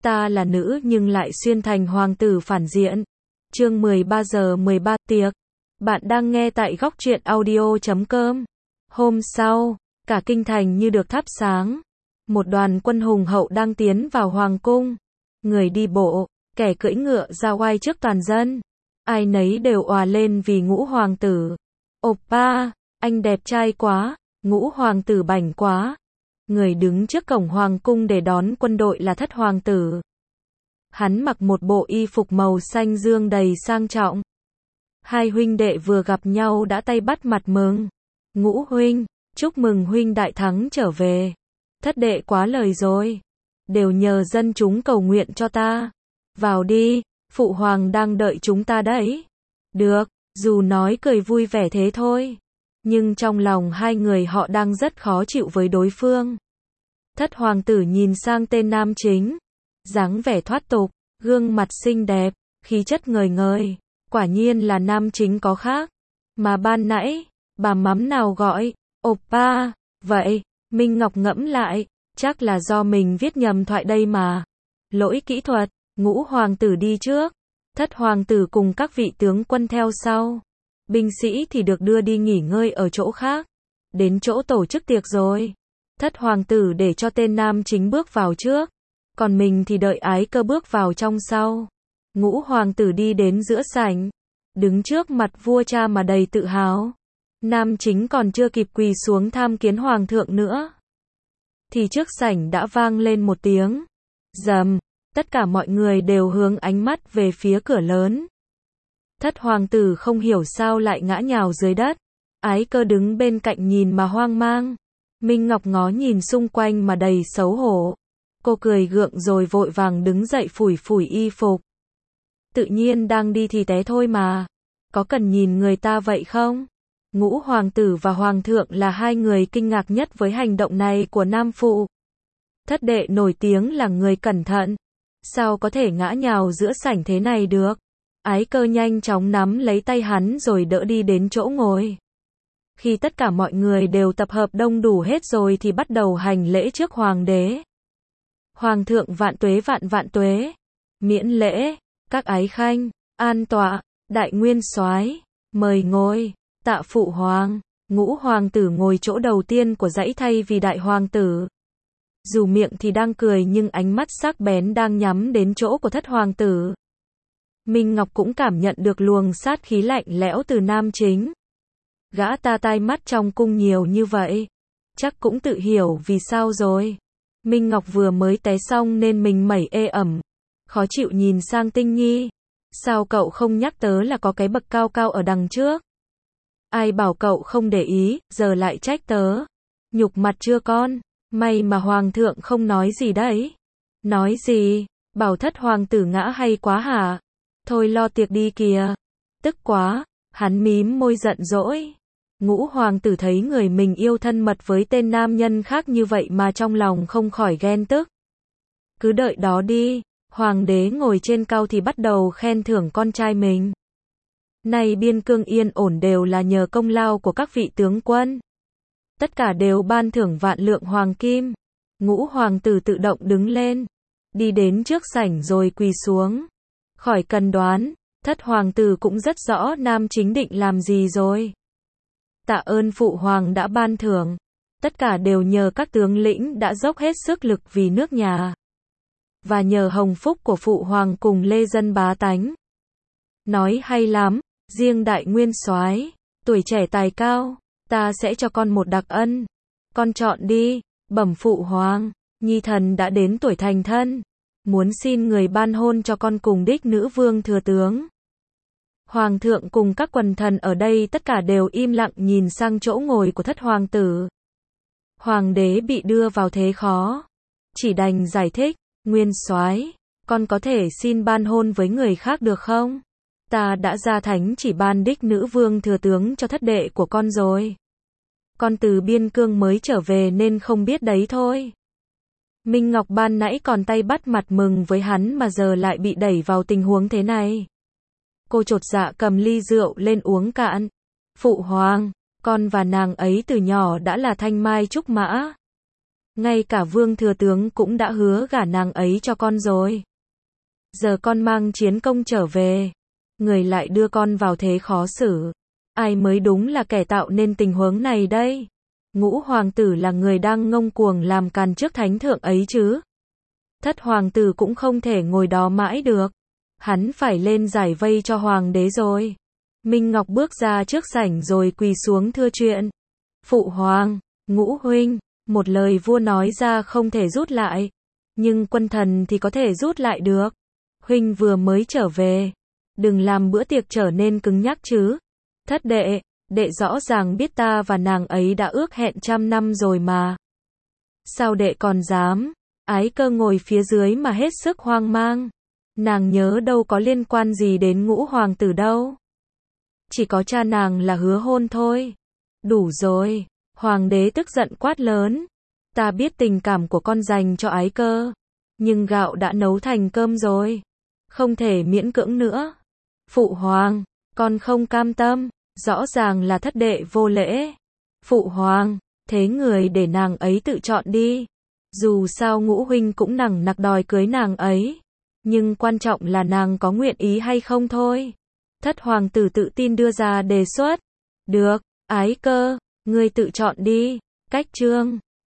Ta là nữ nhưng lại xuyên thành hoàng tử phản diện. Chương 13 giờ 13 tiệc. Bạn đang nghe tại góc truyện audio.com. Hôm sau, cả kinh thành như được thắp sáng. Một đoàn quân hùng hậu đang tiến vào hoàng cung. Người đi bộ, kẻ cưỡi ngựa ra oai trước toàn dân. Ai nấy đều òa lên vì ngũ hoàng tử. Oppa, anh đẹp trai quá, ngũ hoàng tử bảnh quá. Người đứng trước cổng hoàng cung để đón quân đội là thất hoàng tử. Hắn mặc một bộ y phục màu xanh dương đầy sang trọng. Hai huynh đệ vừa gặp nhau đã tay bắt mặt mừng. Ngũ huynh, chúc mừng huynh đại thắng trở về. Thất đệ quá lời rồi. Đều nhờ dân chúng cầu nguyện cho ta. Vào đi, phụ hoàng đang đợi chúng ta đấy. Được, dù nói cười vui vẻ thế thôi. Nhưng trong lòng hai người họ đang rất khó chịu với đối phương. Thất hoàng tử nhìn sang tên nam chính. Dáng vẻ thoát tục, gương mặt xinh đẹp, khí chất ngời ngời. Quả nhiên là nam chính có khác. Mà ban nãy, bà mắm nào gọi, Oppa, vậy, Minh Ngọc ngẫm lại, chắc là do mình viết nhầm thoại đây mà. Lỗi kỹ thuật, ngũ hoàng tử đi trước. Thất hoàng tử cùng các vị tướng quân theo sau. Binh sĩ thì được đưa đi nghỉ ngơi ở chỗ khác. Đến chỗ tổ chức tiệc rồi. Thất hoàng tử để cho tên nam chính bước vào trước. Còn mình thì đợi ái cơ bước vào trong sau. Ngũ hoàng tử đi đến giữa sảnh. Đứng trước mặt vua cha mà đầy tự hào. Nam chính còn chưa kịp quỳ xuống tham kiến hoàng thượng nữa. Thì trước sảnh đã vang lên một tiếng. Rầm, tất cả mọi người đều hướng ánh mắt về phía cửa lớn. Thất hoàng tử không hiểu sao lại ngã nhào dưới đất. Ái cơ đứng bên cạnh nhìn mà hoang mang. Minh Ngọc ngó nhìn xung quanh mà đầy xấu hổ. Cô cười gượng rồi vội vàng đứng dậy phủi phủi y phục. Tự nhiên đang đi thì té thôi mà. Có cần nhìn người ta vậy không? Ngũ hoàng tử và hoàng thượng là hai người kinh ngạc nhất với hành động này của nam phụ. Thất đệ nổi tiếng là người cẩn thận. Sao có thể ngã nhào giữa sảnh thế này được? Ái cơ nhanh chóng nắm lấy tay hắn rồi đỡ đi đến chỗ ngồi. Khi tất cả mọi người đều tập hợp đông đủ hết rồi thì bắt đầu hành lễ trước hoàng đế. Hoàng thượng vạn tuế vạn vạn tuế. Miễn lễ, các ái khanh, an tọa, đại nguyên soái, mời ngồi, tạ phụ hoàng. Ngũ hoàng tử ngồi chỗ đầu tiên của dãy thay vì đại hoàng tử. Dù miệng thì đang cười nhưng ánh mắt sắc bén đang nhắm đến chỗ của thất hoàng tử. Minh Ngọc cũng cảm nhận được luồng sát khí lạnh lẽo từ nam chính. Gã ta tai mắt trong cung nhiều như vậy. Chắc cũng tự hiểu vì sao rồi. Minh Ngọc vừa mới té xong nên mình mẩy ê ẩm. Khó chịu nhìn sang Tinh Nhi. Sao cậu không nhắc tớ là có cái bậc cao cao ở đằng trước? Ai bảo cậu không để ý, giờ lại trách tớ. Nhục mặt chưa con? May mà hoàng thượng không nói gì đấy. Nói gì? Bảo thất hoàng tử ngã hay quá hả? Thôi lo tiệc đi kìa. Tức quá, hắn mím môi giận dỗi. Ngũ hoàng tử thấy người mình yêu thân mật với tên nam nhân khác như vậy mà trong lòng không khỏi ghen tức. Cứ đợi đó đi, hoàng đế ngồi trên cao thì bắt đầu khen thưởng con trai mình. Này biên cương yên ổn đều là nhờ công lao của các vị tướng quân. Tất cả đều ban thưởng vạn lượng hoàng kim. Ngũ hoàng tử tự động đứng lên. Đi đến trước sảnh rồi quỳ xuống. Khỏi cần đoán, thất hoàng tử cũng rất rõ nam chính định làm gì rồi. Tạ ơn phụ hoàng đã ban thưởng. Tất cả đều nhờ các tướng lĩnh đã dốc hết sức lực vì nước nhà. Và nhờ hồng phúc của phụ hoàng cùng lê dân bá tánh. Nói hay lắm, riêng đại nguyên soái, tuổi trẻ tài cao, ta sẽ cho con một đặc ân. Con chọn đi, bẩm phụ hoàng, nhi thần đã đến tuổi thành thân. Muốn xin người ban hôn cho con cùng đích nữ vương thừa tướng. Hoàng thượng cùng các quần thần ở đây tất cả đều im lặng nhìn sang chỗ ngồi của thất hoàng tử. Hoàng đế bị đưa vào thế khó. Chỉ đành giải thích, nguyên soái, con có thể xin ban hôn với người khác được không? Ta đã ra thánh chỉ ban đích nữ vương thừa tướng cho thất đệ của con rồi. Con từ biên cương mới trở về nên không biết đấy thôi. Minh Ngọc ban nãy còn tay bắt mặt mừng với hắn mà giờ lại bị đẩy vào tình huống thế này. Cô chột dạ cầm ly rượu lên uống cạn. Phụ hoàng, con và nàng ấy từ nhỏ đã là thanh mai trúc mã. Ngay cả vương thừa tướng cũng đã hứa gả nàng ấy cho con rồi. Giờ con mang chiến công trở về, người lại đưa con vào thế khó xử. Ai mới đúng là kẻ tạo nên tình huống này đây? Ngũ hoàng tử là người đang ngông cuồng làm càn trước thánh thượng ấy chứ. Thất hoàng tử cũng không thể ngồi đó mãi được. Hắn phải lên giải vây cho hoàng đế rồi. Minh Ngọc bước ra trước sảnh rồi quỳ xuống thưa chuyện. Phụ hoàng, Ngũ huynh, một lời vua nói ra không thể rút lại. Nhưng quân thần thì có thể rút lại được. Huynh vừa mới trở về. Đừng làm bữa tiệc trở nên cứng nhắc chứ. Thất đệ, đệ rõ ràng biết ta và nàng ấy đã ước hẹn 100 năm rồi mà. Sao đệ còn dám? Ái Cơ ngồi phía dưới mà hết sức hoang mang. Nàng nhớ đâu có liên quan gì đến Ngũ hoàng tử đâu. Chỉ có cha nàng là hứa hôn thôi. Đủ rồi. Hoàng đế tức giận quát lớn. Ta biết tình cảm của con dành cho Ái Cơ. Nhưng gạo đã nấu thành cơm rồi. Không thể miễn cưỡng nữa. Phụ hoàng, con không cam tâm. Rõ ràng là thất đệ vô lễ. Phụ hoàng, thế người để nàng ấy tự chọn đi. Dù sao Ngũ huynh cũng nằng nặc đòi cưới nàng ấy. Nhưng quan trọng là nàng có nguyện ý hay không thôi. Thất hoàng tử tự tin đưa ra đề xuất. Được, Ái Cơ, ngươi tự chọn đi. Cách chương